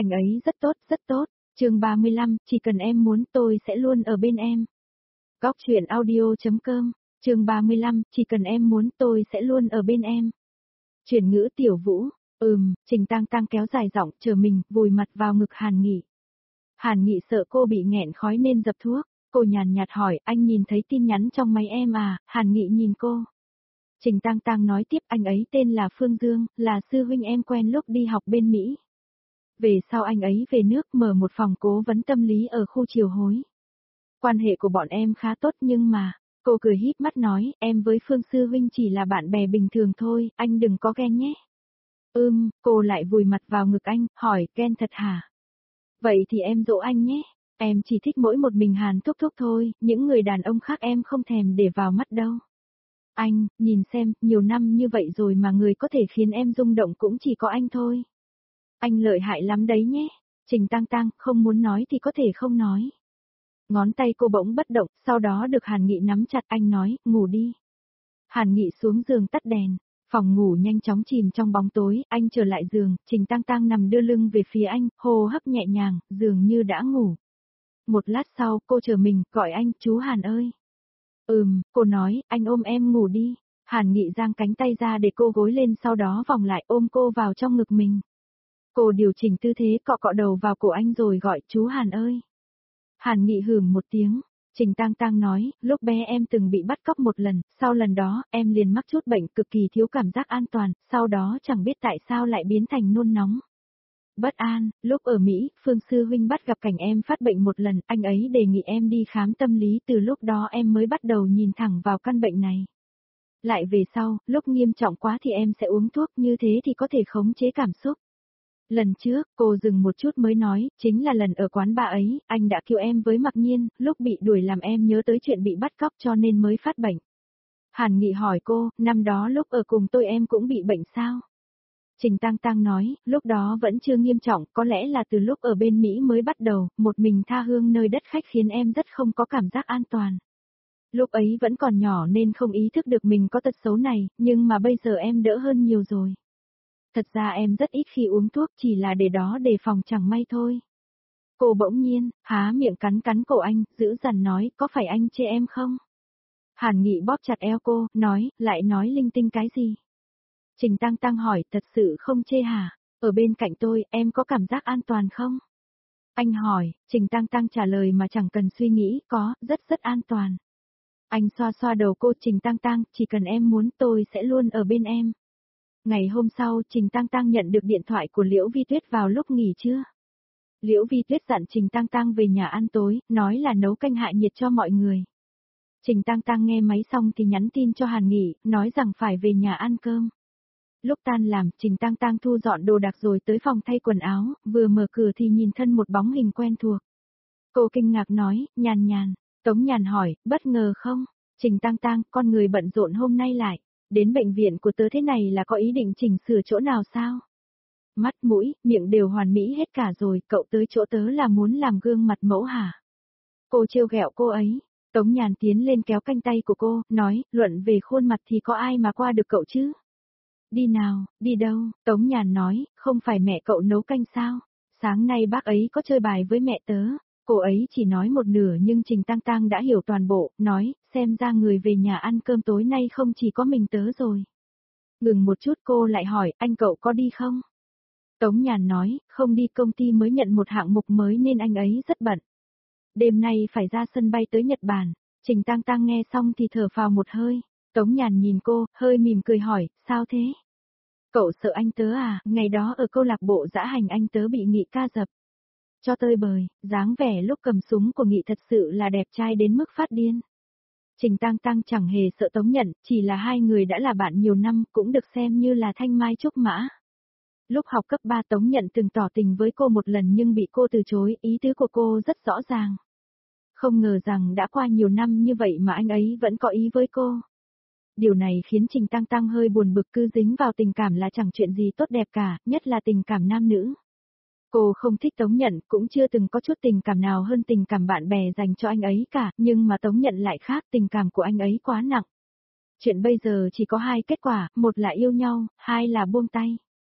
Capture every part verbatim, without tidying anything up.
anh ấy rất tốt, rất tốt. Chương ba mươi lăm, chỉ cần em muốn tôi sẽ luôn ở bên em. Góc truyện audio chấm com, chương ba mươi lăm, chỉ cần em muốn tôi sẽ luôn ở bên em. Chuyển ngữ Tiểu Vũ, ừm, Trình Tang Tang kéo dài giọng, chờ mình, vùi mặt vào ngực Hàn Nghị. Hàn Nghị sợ cô bị nghẹn khói nên dập thuốc, cô nhàn nhạt hỏi, anh nhìn thấy tin nhắn trong máy em à? Hàn Nghị nhìn cô. Trình Tang Tang nói tiếp, anh ấy tên là Phương Dương, là sư huynh em quen lúc đi học bên Mỹ. Về sau anh ấy về nước mở một phòng cố vấn tâm lý ở khu Triều Hối. Quan hệ của bọn em khá tốt nhưng mà, cô cười híp mắt nói, em với Phương sư huynh chỉ là bạn bè bình thường thôi, anh đừng có ghen nhé. Ưm, cô lại vùi mặt vào ngực anh, hỏi, ghen thật hả? Vậy thì em dỗ anh nhé, em chỉ thích mỗi một mình Hàn Thúc Thúc thôi, những người đàn ông khác em không thèm để vào mắt đâu. Anh, nhìn xem, nhiều năm như vậy rồi mà người có thể khiến em rung động cũng chỉ có anh thôi. Anh lợi hại lắm đấy nhé. Trình Tang Tang, không muốn nói thì có thể không nói. Ngón tay cô bỗng bất động, sau đó được Hàn Nghị nắm chặt, anh nói, ngủ đi. Hàn Nghị xuống giường tắt đèn, phòng ngủ nhanh chóng chìm trong bóng tối, anh trở lại giường, Trình Tang Tang nằm đưa lưng về phía anh, hô hấp nhẹ nhàng, dường như đã ngủ. Một lát sau, cô chờ mình, gọi anh, chú Hàn ơi. Ừm, cô nói, anh ôm em ngủ đi. Hàn Nghị giang cánh tay ra để cô gối lên, sau đó vòng lại ôm cô vào trong ngực mình. Cô điều chỉnh tư thế, cọ cọ đầu vào cổ anh rồi gọi, chú Hàn ơi. Hàn Nghị hửm một tiếng. Trình Tang Tang nói, lúc bé em từng bị bắt cóc một lần, sau lần đó, em liền mắc chút bệnh cực kỳ thiếu cảm giác an toàn, sau đó chẳng biết tại sao lại biến thành nôn nóng. Bất an, lúc ở Mỹ, Phương sư huynh bắt gặp cảnh em phát bệnh một lần, anh ấy đề nghị em đi khám tâm lý, từ lúc đó em mới bắt đầu nhìn thẳng vào căn bệnh này. Lại về sau, lúc nghiêm trọng quá thì em sẽ uống thuốc, như thế thì có thể khống chế cảm xúc. Lần trước, cô dừng một chút mới nói, chính là lần ở quán bar ấy, anh đã cứu em với Mặc Nhiên, lúc bị đuổi làm em nhớ tới chuyện bị bắt cóc cho nên mới phát bệnh. Hàn Nghị hỏi cô, năm đó lúc ở cùng tôi em cũng bị bệnh sao? Trình Tang Tang nói, lúc đó vẫn chưa nghiêm trọng, có lẽ là từ lúc ở bên Mỹ mới bắt đầu, một mình tha hương nơi đất khách khiến em rất không có cảm giác an toàn. Lúc ấy vẫn còn nhỏ nên không ý thức được mình có tật xấu này, nhưng mà bây giờ em đỡ hơn nhiều rồi. Thật ra em rất ít khi uống thuốc, chỉ là để đó đề phòng chẳng may thôi. Cô bỗng nhiên, há miệng cắn cắn cổ anh, giữ dằn nói, có phải anh chê em không? Hàn Nghị bóp chặt eo cô, nói, lại nói linh tinh cái gì? Trình Tang Tang hỏi, thật sự không chê hả? Ở bên cạnh tôi, em có cảm giác an toàn không? Anh hỏi, Trình Tang Tang trả lời mà chẳng cần suy nghĩ, có, rất rất an toàn. Anh xoa xoa đầu cô, Trình Tang Tang, chỉ cần em muốn tôi sẽ luôn ở bên em. Ngày hôm sau, Trình Tang Tang nhận được điện thoại của Liễu Vi Tuyết vào lúc nghỉ trưa. Liễu Vi Tuyết dặn Trình Tang Tang về nhà ăn tối, nói là nấu canh hạ nhiệt cho mọi người. Trình Tang Tang nghe máy xong thì nhắn tin cho Hàn Nghị, nói rằng phải về nhà ăn cơm. Lúc tan làm, Trình Tang Tang thu dọn đồ đạc rồi tới phòng thay quần áo, vừa mở cửa thì nhìn thân một bóng hình quen thuộc. Cô kinh ngạc nói, Nhàn Nhàn. Tống Nhàn hỏi, bất ngờ không? Trình Tang Tang, con người bận rộn hôm nay lại. Đến bệnh viện của tớ thế này là có ý định chỉnh sửa chỗ nào sao? Mắt, mũi, miệng đều hoàn mỹ hết cả rồi, cậu tới chỗ tớ là muốn làm gương mặt mẫu hả? Cô trêu ghẹo cô ấy. Tống Nhàn tiến lên kéo cánh tay của cô, nói, luận về khuôn mặt thì có ai mà qua được cậu chứ? Đi nào, đi đâu? Tống Nhàn nói, không phải mẹ cậu nấu canh sao? Sáng nay bác ấy có chơi bài với mẹ tớ. Cô ấy chỉ nói một nửa nhưng Trình Tang Tang đã hiểu toàn bộ, nói, xem ra người về nhà ăn cơm tối nay không chỉ có mình tớ rồi. Ngừng một chút cô lại hỏi, anh cậu có đi không? Tống Nhàn nói, không đi, công ty mới nhận một hạng mục mới nên anh ấy rất bận. Đêm nay phải ra sân bay tới Nhật Bản. Trình Tang Tang nghe xong thì thở phào một hơi. Tống Nhàn nhìn cô, hơi mỉm cười hỏi, sao thế? Cậu sợ anh tớ à? Ngày đó ở câu lạc bộ dã hành anh tớ bị Nghị ca dập cho tơi bời, dáng vẻ lúc cầm súng của Nghị thật sự là đẹp trai đến mức phát điên. Trình Tang Tang chẳng hề sợ Tống Nhận, chỉ là hai người đã là bạn nhiều năm, cũng được xem như là thanh mai trúc mã. Lúc học cấp ba Tống Nhận từng tỏ tình với cô một lần nhưng bị cô từ chối, ý tứ của cô rất rõ ràng. Không ngờ rằng đã qua nhiều năm như vậy mà anh ấy vẫn có ý với cô. Điều này khiến Trình Tang Tang hơi buồn bực, cứ dính vào tình cảm là chẳng chuyện gì tốt đẹp cả, nhất là tình cảm nam nữ. Cô không thích Tống Nhận, cũng chưa từng có chút tình cảm nào hơn tình cảm bạn bè dành cho anh ấy cả, nhưng mà Tống Nhận lại khác, tình cảm của anh ấy quá nặng. Chuyện bây giờ chỉ có hai kết quả, một là yêu nhau, hai là buông tay.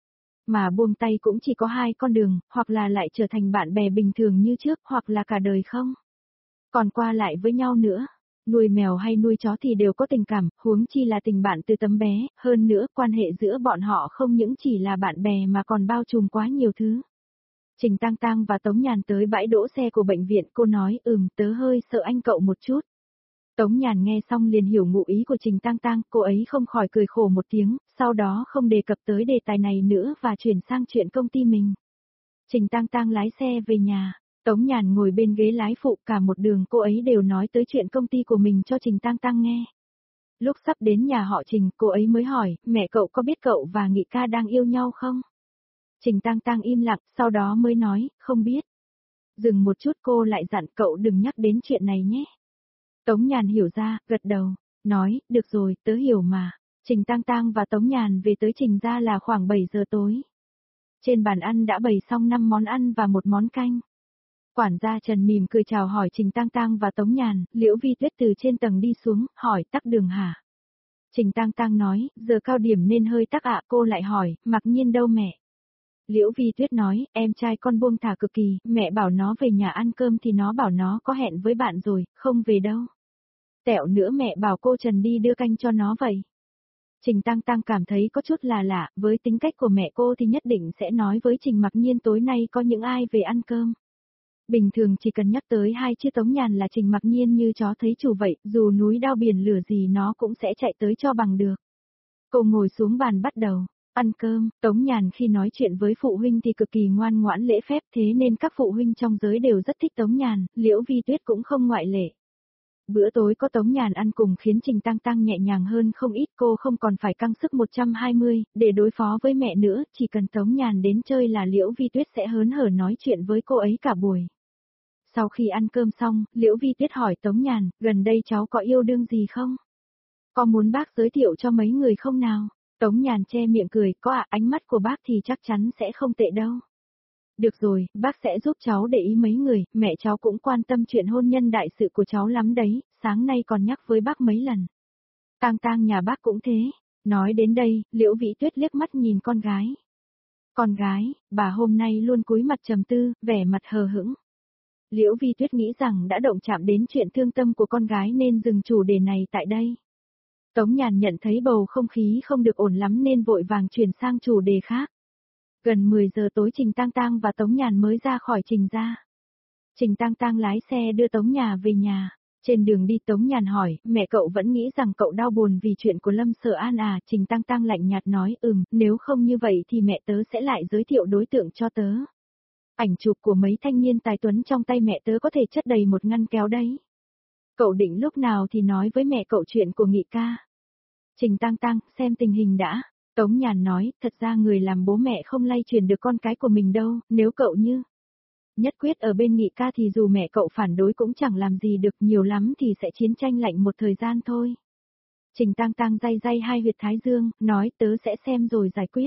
Mà buông tay cũng chỉ có hai con đường, hoặc là lại trở thành bạn bè bình thường như trước, hoặc là cả đời không. Còn qua lại với nhau nữa. Nuôi mèo hay nuôi chó thì đều có tình cảm, huống chi là tình bạn từ tấm bé, hơn nữa quan hệ giữa bọn họ không những chỉ là bạn bè mà còn bao trùm quá nhiều thứ. Trình Tang Tang và Tống Nhàn tới bãi đỗ xe của bệnh viện, cô nói, ừm, tớ hơi sợ anh cậu một chút. Tống Nhàn nghe xong liền hiểu ngụ ý của Trình Tang Tang, cô ấy không khỏi cười khổ một tiếng, sau đó không đề cập tới đề tài này nữa và chuyển sang chuyện công ty mình. Trình Tang Tang lái xe về nhà, Tống Nhàn ngồi bên ghế lái phụ, cả một đường cô ấy đều nói tới chuyện công ty của mình cho Trình Tang Tang nghe. Lúc sắp đến nhà họ Trình, cô ấy mới hỏi, mẹ cậu có biết cậu và Nghị ca đang yêu nhau không? Trình Tang Tang im lặng, sau đó mới nói, không biết. Dừng một chút cô lại dặn cậu đừng nhắc đến chuyện này nhé. Tống Nhàn hiểu ra, gật đầu, nói, được rồi, tớ hiểu mà. Trình Tang Tang và Tống Nhàn về tới Trình gia là khoảng bảy giờ tối. Trên bàn ăn đã bày xong năm món ăn và một món canh. Quản gia Trần mỉm cười chào hỏi Trình Tang Tang và Tống Nhàn, Liễu Vi Tuyết từ trên tầng đi xuống, hỏi tắc đường hả? Trình Tang Tang nói, giờ cao điểm nên hơi tắc ạ, cô lại hỏi, Mặc Nhiên đâu mẹ? Liễu Vi Tuyết nói, em trai con buông thả cực kỳ, mẹ bảo nó về nhà ăn cơm thì nó bảo nó có hẹn với bạn rồi, không về đâu. Tẹo nữa mẹ bảo cô Trần đi đưa canh cho nó vậy. Trình Tang Tang cảm thấy có chút là lạ, với tính cách của mẹ cô thì nhất định sẽ nói với Trình Mặc Nhiên tối nay có những ai về ăn cơm. Bình thường chỉ cần nhắc tới hai chữ Tống Nhàn là Trình Mặc Nhiên như chó thấy chủ vậy, dù núi đao biển lửa gì nó cũng sẽ chạy tới cho bằng được. Cô ngồi xuống bàn bắt đầu ăn cơm. Tống Nhàn khi nói chuyện với phụ huynh thì cực kỳ ngoan ngoãn lễ phép, thế nên các phụ huynh trong giới đều rất thích Tống Nhàn, Liễu Vi Tuyết cũng không ngoại lệ. Bữa tối có Tống Nhàn ăn cùng khiến Trình Tang Tang nhẹ nhàng hơn không ít, cô không còn phải căng sức một trăm hai mươi, để đối phó với mẹ nữa, chỉ cần Tống Nhàn đến chơi là Liễu Vi Tuyết sẽ hớn hở nói chuyện với cô ấy cả buổi. Sau khi ăn cơm xong, Liễu Vi Tuyết hỏi Tống Nhàn, gần đây cháu có yêu đương gì không? Có muốn bác giới thiệu cho mấy người không nào? Tống Nhàn che miệng cười, có ạ, ánh mắt của bác thì chắc chắn sẽ không tệ đâu. Được rồi, bác sẽ giúp cháu để ý mấy người, mẹ cháu cũng quan tâm chuyện hôn nhân đại sự của cháu lắm đấy, sáng nay còn nhắc với bác mấy lần. Tang Tang nhà bác cũng thế. Nói đến đây, Liễu Vĩ Tuyết liếc mắt nhìn con gái. Con gái, bà hôm nay luôn cúi mặt trầm tư, vẻ mặt hờ hững. Liễu Vi Tuyết nghĩ rằng đã động chạm đến chuyện thương tâm của con gái nên dừng chủ đề này tại đây. Tống Nhàn nhận thấy bầu không khí không được ổn lắm nên vội vàng chuyển sang chủ đề khác. Gần mười giờ tối Trình Tang Tang và Tống Nhàn mới ra khỏi Trình gia. Trình Tang Tang lái xe đưa Tống Nhà về nhà. Trên đường đi Tống Nhàn hỏi, mẹ cậu vẫn nghĩ rằng cậu đau buồn vì chuyện của Lâm Sở An à? Trình Tang Tang lạnh nhạt nói, ừm, nếu không như vậy thì mẹ tớ sẽ lại giới thiệu đối tượng cho tớ. Ảnh chụp của mấy thanh niên tài tuấn trong tay mẹ tớ có thể chất đầy một ngăn kéo đấy. Cậu định lúc nào thì nói với mẹ cậu chuyện của Nghị ca. Trình Tang Tang, xem tình hình đã. Tống Nhàn nói, thật ra người làm bố mẹ không lay truyền được con cái của mình đâu, nếu cậu như nhất quyết ở bên Nghị ca thì dù mẹ cậu phản đối cũng chẳng làm gì được, nhiều lắm thì sẽ chiến tranh lạnh một thời gian thôi. Trình Tang Tang day day hai huyệt thái dương, nói tớ sẽ xem rồi giải quyết.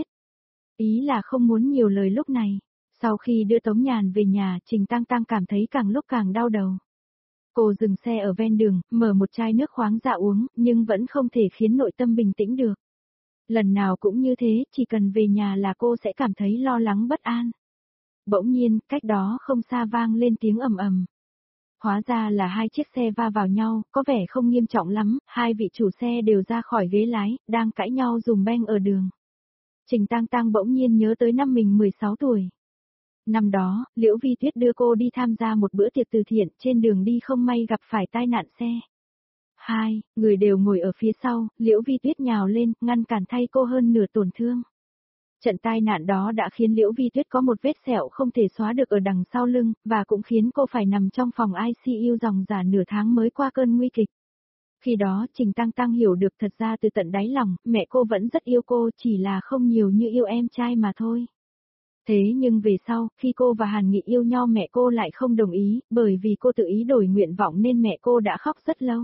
Ý là không muốn nhiều lời lúc này. Sau khi đưa Tống Nhàn về nhà, Trình Tang Tang cảm thấy càng lúc càng đau đầu. Cô dừng xe ở ven đường, mở một chai nước khoáng ra uống, nhưng vẫn không thể khiến nội tâm bình tĩnh được. Lần nào cũng như thế, chỉ cần về nhà là cô sẽ cảm thấy lo lắng bất an. Bỗng nhiên, cách đó không xa vang lên tiếng ầm ầm. Hóa ra là hai chiếc xe va vào nhau, có vẻ không nghiêm trọng lắm, hai vị chủ xe đều ra khỏi ghế lái, đang cãi nhau dùm beng ở đường. Trình Tang Tang bỗng nhiên nhớ tới năm mình mười sáu tuổi. Năm đó, Liễu Vi Tuyết đưa cô đi tham gia một bữa tiệc từ thiện, trên đường đi không may gặp phải tai nạn xe. Hai, người đều ngồi ở phía sau, Liễu Vi Tuyết nhào lên, ngăn cản thay cô hơn nửa tổn thương. Trận tai nạn đó đã khiến Liễu Vi Tuyết có một vết sẹo không thể xóa được ở đằng sau lưng, và cũng khiến cô phải nằm trong phòng i xê u dòng dả nửa tháng mới qua cơn nguy kịch. Khi đó, Trình Tang Tang hiểu được thật ra từ tận đáy lòng, mẹ cô vẫn rất yêu cô, chỉ là không nhiều như yêu em trai mà thôi. Thế nhưng về sau, khi cô và Hàn Nghị yêu nhau mẹ cô lại không đồng ý, bởi vì cô tự ý đổi nguyện vọng nên mẹ cô đã khóc rất lâu.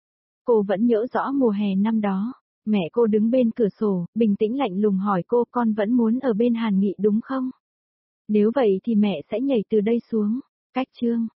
Cô vẫn nhớ rõ mùa hè năm đó, mẹ cô đứng bên cửa sổ, bình tĩnh lạnh lùng hỏi cô, con vẫn muốn ở bên Hàn Nghị đúng không? Nếu vậy thì mẹ sẽ nhảy từ đây xuống. Cách chương